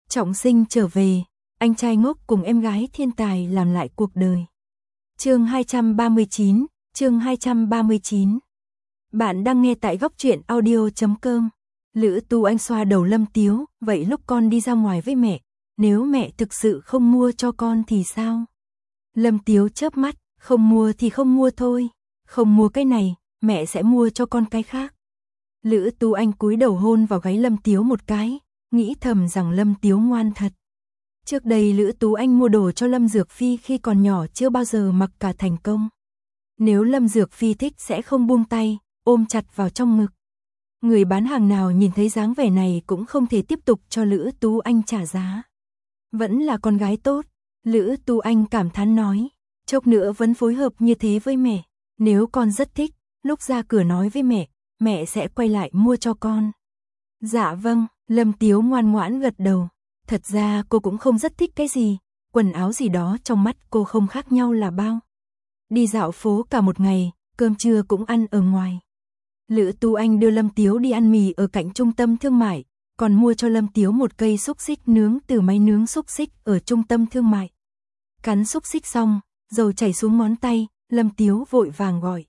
Trọng sinh trở về, anh trai ngốc cùng em gái thiên tài làm lại cuộc đời. Chương 239, chương 239. Bạn đang nghe tại góc truyện audio.com. Lữ Tú Anh xoa đầu Lâm Tiếu, vậy lúc con đi ra ngoài với mẹ, nếu mẹ thực sự không mua cho con thì sao? Lâm Tiếu chớp mắt, không mua thì không mua thôi, không mua cái này, mẹ sẽ mua cho con cái khác. Lữ Tú Anh cúi đầu hôn vào gáy Lâm Tiếu một cái, nghĩ thầm rằng Lâm Tiếu ngoan thật. Trước đây Lữ Tú Anh mua đồ cho Lâm Dược Phi khi còn nhỏ chưa bao giờ mặc cả thành công. Nếu Lâm Dược Phi thích sẽ không buông tay, ôm chặt vào trong ngực. Người bán hàng nào nhìn thấy dáng vẻ này cũng không thể tiếp tục cho Lữ Tú Anh trả giá. Vẫn là con gái tốt, Lữ Tú Anh cảm thán nói, chốc nữa vẫn phối hợp như thế với mẹ, nếu con rất thích, lúc ra cửa nói với mẹ sẽ quay lại mua cho con. Dạ vâng, Lâm Tiếu ngoan ngoãn gật đầu. Thật ra cô cũng không rất thích cái gì, quần áo gì đó trong mắt cô không khác nhau là bao. Đi dạo phố cả một ngày, cơm trưa cũng ăn ở ngoài. Lữ Tú Anh đưa Lâm Tiếu đi ăn mì ở cạnh trung tâm thương mại, còn mua cho Lâm Tiếu một cây xúc xích nướng từ máy nướng xúc xích ở trung tâm thương mại. Cắn xúc xích xong, dầu chảy xuống ngón tay, Lâm Tiếu vội vàng gọi.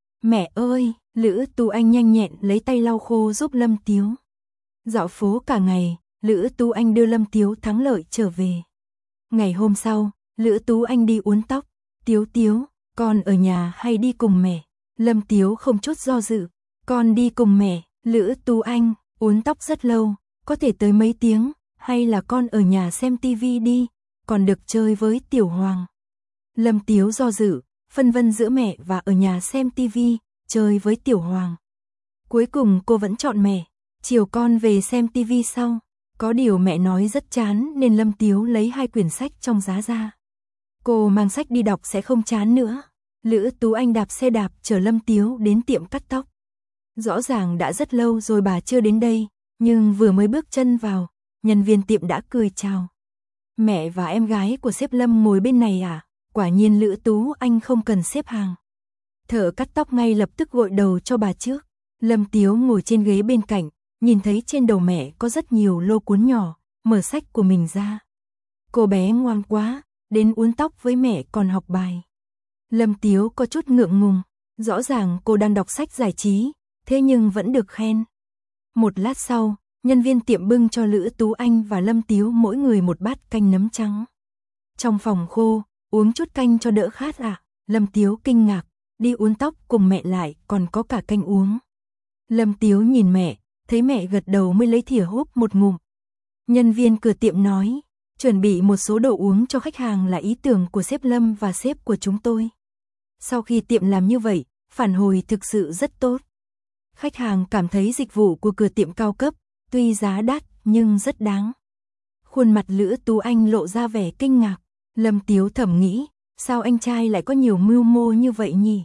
Mẹ ơi, Lữ Tú Anh nhanh nhẹn lấy tay lau khô giúp Lâm Tiếu. Dạo phố cả ngày, Lữ Tú Anh đưa Lâm Tiếu thắng lợi trở về. Ngày hôm sau, Lữ Tú Anh đi uốn tóc. Tiếu Tiếu, con ở nhà hay đi cùng mẹ? Lâm Tiếu không chút do dự. Con đi cùng mẹ. Lữ Tú Anh, uốn tóc rất lâu, có thể tới mấy tiếng, hay là con ở nhà xem tivi đi, còn được chơi với Tiểu Hoàng. Lâm Tiếu do dự, phân vân giữa mẹ và ở nhà xem tivi, chơi với Tiểu Hoàng. Cuối cùng cô vẫn chọn mẹ. Chiều con về xem tivi sau. Có điều mẹ nói rất chán nên Lâm Tiếu lấy 2 quyển sách trong giá ra. Cô mang sách đi đọc sẽ không chán nữa. Lữ Tú Anh đạp xe đạp chở Lâm Tiếu đến tiệm cắt tóc. Rõ ràng đã rất lâu rồi bà chưa đến đây, nhưng vừa mới bước chân vào, nhân viên tiệm đã cười chào. Mẹ và em gái của sếp Lâm ngồi bên này à? Quả nhiên Lữ Tú Anh không cần xếp hàng. Thợ cắt tóc ngay lập tức gội đầu cho bà trước. Lâm Tiếu ngồi trên ghế bên cạnh, nhìn thấy trên đầu mẹ có rất nhiều lô cuốn nhỏ, mở sách của mình ra. Cô bé ngoan quá, đến uốn tóc với mẹ còn học bài. Lâm Tiếu có chút ngượng ngùng, rõ ràng cô đang đọc sách giải trí, thế nhưng vẫn được khen. Một lát sau, nhân viên tiệm bưng cho Lữ Tú Anh và Lâm Tiếu mỗi người một bát canh nấm trắng. Trong phòng khô, uống chút canh cho đỡ khát à? Lâm Tiếu kinh ngạc, đi uốn tóc cùng mẹ lại còn có cả canh uống. Lâm Tiếu nhìn mẹ, thấy mẹ gật đầu mới lấy thìa húp một ngụm. Nhân viên cửa tiệm nói, chuẩn bị một số đồ uống cho khách hàng là ý tưởng của sếp Lâm và sếp của chúng tôi. Sau khi tiệm làm như vậy, phản hồi thực sự rất tốt. Khách hàng cảm thấy dịch vụ của cửa tiệm cao cấp, tuy giá đắt nhưng rất đáng. Khuôn mặt Lữ Tú Anh lộ ra vẻ kinh ngạc. Lâm Tiếu thầm nghĩ, sao anh trai lại có nhiều mưu mô như vậy nhỉ?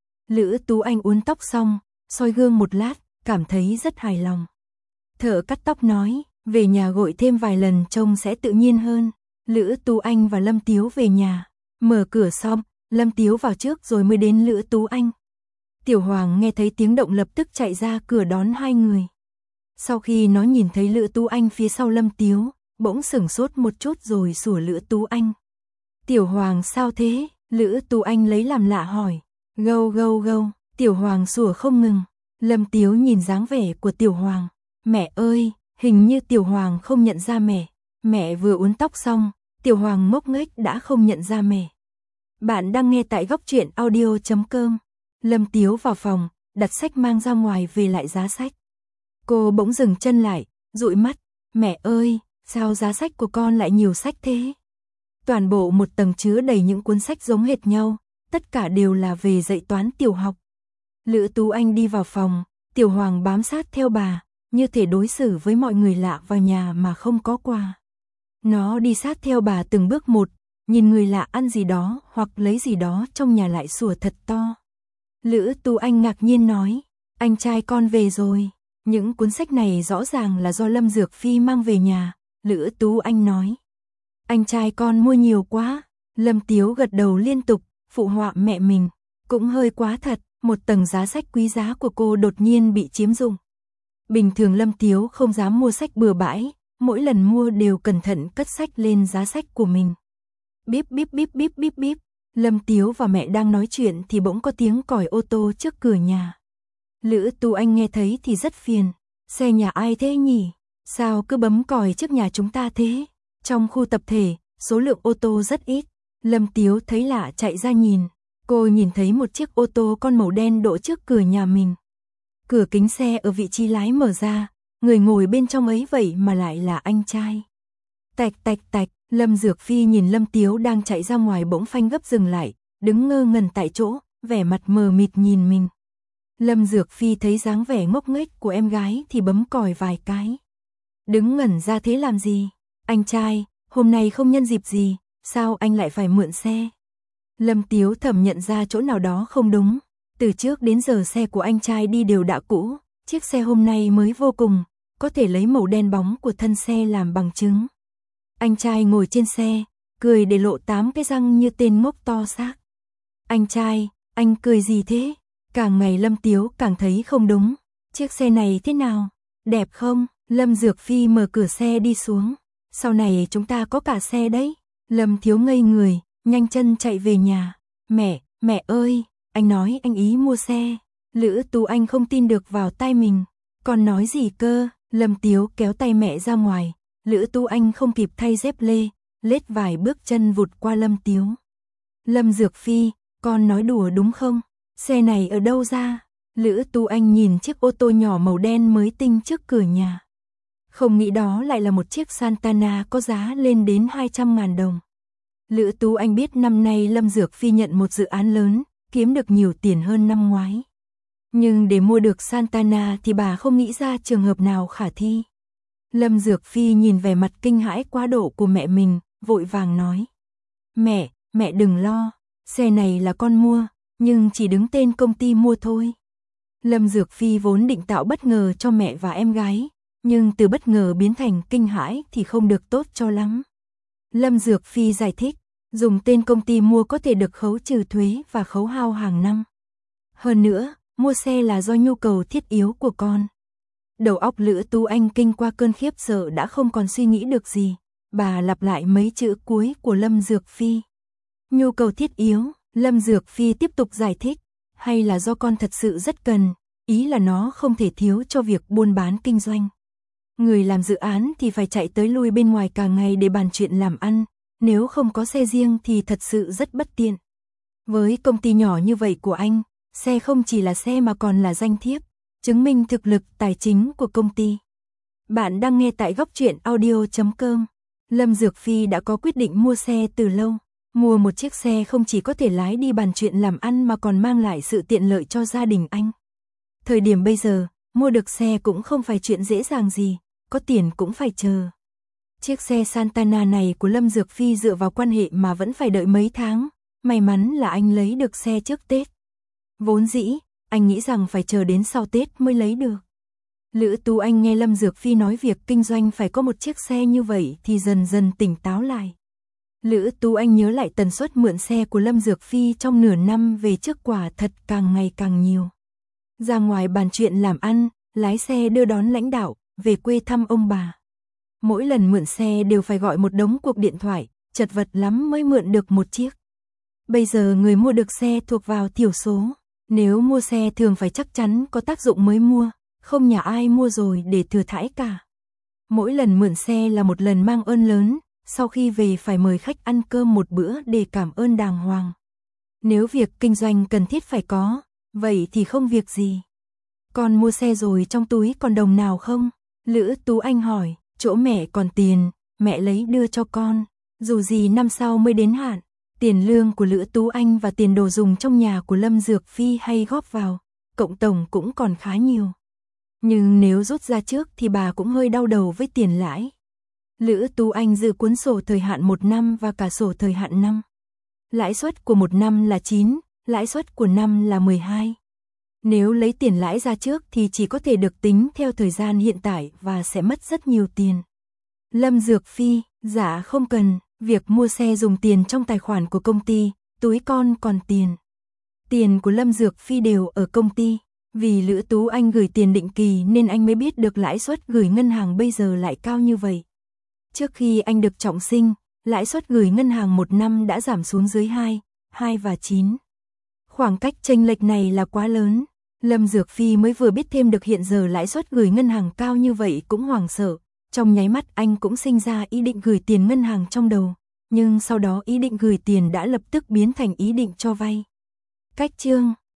Lữ Tú Anh uốn tóc xong, soi gương một lát, cảm thấy rất hài lòng. Thợ cắt tóc nói, về nhà gội thêm vài lần trông sẽ tự nhiên hơn. Lữ Tú Anh và Lâm Tiếu về nhà, mở cửa xong, Lâm Tiếu vào trước rồi mới đến Lữ Tú Anh. Tiểu Hoàng nghe thấy tiếng động lập tức chạy ra cửa đón hai người. Sau khi nó nhìn thấy Lữ Tú Anh phía sau Lâm Tiếu, bỗng sửng sốt một chút rồi sủa Lữ Tú Anh. Tiểu Hoàng sao thế? Lữ Tú Anh lấy làm lạ hỏi. Gâu gâu gâu, Tiểu Hoàng sủa không ngừng. Lâm Tiếu nhìn dáng vẻ của Tiểu Hoàng. Mẹ ơi, hình như Tiểu Hoàng không nhận ra mẹ. Mẹ vừa uốn tóc xong, Tiểu Hoàng ngốc nghếch đã không nhận ra mẹ. Bạn đang nghe tại góc truyện audio.com. Lâm Tiếu vào phòng, đặt sách mang ra ngoài về lại giá sách. Cô bỗng dừng chân lại, dụi mắt. Mẹ ơi, sao giá sách của con lại nhiều sách thế? Toàn bộ một tầng chứa đầy những cuốn sách giống hệt nhau, tất cả đều là về dạy toán tiểu học. Lữ Tú Anh đi vào phòng, Tiểu Hoàng bám sát theo bà, như thể đối xử với mọi người lạ vào nhà mà không có quà. Nó đi sát theo bà từng bước một, nhìn người lạ ăn gì đó hoặc lấy gì đó trong nhà lại sủa thật to. Lữ Tú Anh ngạc nhiên nói, anh trai con về rồi. Những cuốn sách này rõ ràng là do Lâm Dược Phi mang về nhà. Lữ Tú Anh nói, anh trai con mua nhiều quá. Lâm Tiếu gật đầu liên tục, phụ họa mẹ mình, cũng hơi quá thật. Một tầng giá sách quý giá của cô đột nhiên bị chiếm dụng. Bình thường Lâm Tiếu không dám mua sách bừa bãi, mỗi lần mua đều cẩn thận cất sách lên giá sách của mình. Bíp bíp bíp bíp bíp bíp, Lâm Tiếu và mẹ đang nói chuyện thì bỗng có tiếng còi ô tô trước cửa nhà. Lữ Tú Anh nghe thấy thì rất phiền, xe nhà ai thế nhỉ? Sao cứ bấm còi trước nhà chúng ta thế? Trong khu tập thể, số lượng ô tô rất ít. Lâm Tiếu thấy lạ chạy ra nhìn, cô nhìn thấy một chiếc ô tô con màu đen đỗ trước cửa nhà mình. Cửa kính xe ở vị trí lái mở ra, người ngồi bên trong ấy vậy mà lại là anh trai. Tạch tạch tạch, Lâm Dược Phi nhìn Lâm Tiếu đang chạy ra ngoài bỗng phanh gấp dừng lại, đứng ngơ ngẩn tại chỗ, vẻ mặt mờ mịt nhìn mình. Lâm Dược Phi thấy dáng vẻ ngốc nghếch của em gái thì bấm còi vài cái. Đứng ngẩn ra thế làm gì? Anh trai, hôm nay không nhân dịp gì, sao anh lại phải mượn xe? Lâm Tiếu thầm nhận ra chỗ nào đó không đúng. Từ trước đến giờ xe của anh trai đi đều đã cũ, chiếc xe hôm nay mới vô cùng, có thể lấy màu đen bóng của thân xe làm bằng chứng. Anh trai ngồi trên xe, cười để lộ 8 cái răng như tên ngốc to xác. Anh trai, anh cười gì thế? Càng ngày Lâm Tiếu càng thấy không đúng. Chiếc xe này thế nào? Đẹp không? Lâm Dược Phi mở cửa xe đi xuống. Sau này chúng ta có cả xe đấy. Lâm Thiếu ngây người, nhanh chân chạy về nhà. Mẹ ơi, anh nói anh ý mua xe. Lữ Tú Anh không tin được vào tai mình. Còn nói gì cơ? Lâm Tiếu kéo tay mẹ ra ngoài. Lữ Tú Anh không kịp thay dép lê, lết vài bước chân vụt qua Lâm Tiếu. Lâm Dược Phi, con nói đùa đúng không? Xe này ở đâu ra? Lữ Tú Anh nhìn chiếc ô tô nhỏ màu đen mới tinh trước cửa nhà. Không nghĩ đó lại là một chiếc Santana có giá lên đến 200.000 đồng. Lữ Tú Anh biết năm nay Lâm Dược Phi nhận một dự án lớn, kiếm được nhiều tiền hơn năm ngoái. Nhưng để mua được Santana thì bà không nghĩ ra trường hợp nào khả thi. Lâm Dược Phi nhìn vẻ mặt kinh hãi quá độ của mẹ mình, vội vàng nói. Mẹ đừng lo, xe này là con mua, nhưng chỉ đứng tên công ty mua thôi. Lâm Dược Phi vốn định tạo bất ngờ cho mẹ và em gái, nhưng từ bất ngờ biến thành kinh hãi thì không được tốt cho lắm. Lâm Dược Phi giải thích, dùng tên công ty mua có thể được khấu trừ thuế và khấu hao hàng năm. Hơn nữa, mua xe là do nhu cầu thiết yếu của con. Đầu óc Lữ Tú Anh kinh qua cơn khiếp sợ đã không còn suy nghĩ được gì. Bà lặp lại mấy chữ cuối của Lâm Dược Phi. Nhu cầu thiết yếu, Lâm Dược Phi tiếp tục giải thích. Hay là do con thật sự rất cần, ý là nó không thể thiếu cho việc buôn bán kinh doanh. Người làm dự án thì phải chạy tới lui bên ngoài cả ngày để bàn chuyện làm ăn, nếu không có xe riêng thì thật sự rất bất tiện. Với công ty nhỏ như vậy của anh, xe không chỉ là xe mà còn là danh thiếp, chứng minh thực lực tài chính của công ty. Bạn đang nghe tại góc truyện audio.com. Lâm Dược Phi đã có quyết định mua xe từ lâu. Mua một chiếc xe không chỉ có thể lái đi bàn chuyện làm ăn mà còn mang lại sự tiện lợi cho gia đình anh. Thời điểm bây giờ, mua được xe cũng không phải chuyện dễ dàng gì, có tiền cũng phải chờ. Chiếc xe Santana này của Lâm Dược Phi dựa vào quan hệ mà vẫn phải đợi mấy tháng, may mắn là anh lấy được xe trước Tết. Vốn dĩ, anh nghĩ rằng phải chờ đến sau Tết mới lấy được. Lữ Tú Anh nghe Lâm Dược Phi nói việc kinh doanh phải có một chiếc xe như vậy thì dần dần tỉnh táo lại. Lữ Tú Anh nhớ lại tần suất mượn xe của Lâm Dược Phi trong nửa năm về trước quả thật càng ngày càng nhiều. Ra ngoài bàn chuyện làm ăn, lái xe đưa đón lãnh đạo, về quê thăm ông bà. Mỗi lần mượn xe đều phải gọi một đống cuộc điện thoại, chật vật lắm mới mượn được một chiếc. Bây giờ người mua được xe thuộc vào thiểu số. Nếu mua xe thường phải chắc chắn có tác dụng mới mua, không nhà ai mua rồi để thừa thãi cả. Mỗi lần mượn xe là một lần mang ơn lớn, sau khi về phải mời khách ăn cơm một bữa để cảm ơn đàng hoàng. Nếu việc kinh doanh cần thiết phải có, vậy thì không việc gì. Con mua xe rồi trong túi còn đồng nào không? Lữ Tú Anh hỏi, chỗ mẹ còn tiền, mẹ lấy đưa cho con, dù gì năm sau mới đến hạn. Tiền lương của Lữ Tú Anh và tiền đồ dùng trong nhà của Lâm Dược Phi hay góp vào, cộng tổng cũng còn khá nhiều. Nhưng nếu rút ra trước thì bà cũng hơi đau đầu với tiền lãi. Lữ Tú Anh giữ cuốn sổ thời hạn 1 năm và cả sổ thời hạn 5. Lãi suất của 1 năm là 9, lãi suất của năm là 12. Nếu lấy tiền lãi ra trước thì chỉ có thể được tính theo thời gian hiện tại và sẽ mất rất nhiều tiền. Lâm Dược Phi, dạ không cần, việc mua xe dùng tiền trong tài khoản của công ty, túi con còn tiền. Tiền của Lâm Dược Phi đều ở công ty, vì Lữ Tú Anh gửi tiền định kỳ nên anh mới biết được lãi suất gửi ngân hàng bây giờ lại cao như vậy. Trước khi anh được trọng sinh, lãi suất gửi ngân hàng 1 năm đã giảm xuống dưới 2 và 9. Khoảng cách chênh lệch này là quá lớn. Lâm Dược Phi mới vừa biết thêm được hiện giờ lãi suất gửi ngân hàng cao như vậy cũng hoảng sợ. Trong nháy mắt anh cũng sinh ra ý định gửi tiền ngân hàng trong đầu. Nhưng sau đó ý định gửi tiền đã lập tức biến thành ý định cho vay. Cách chương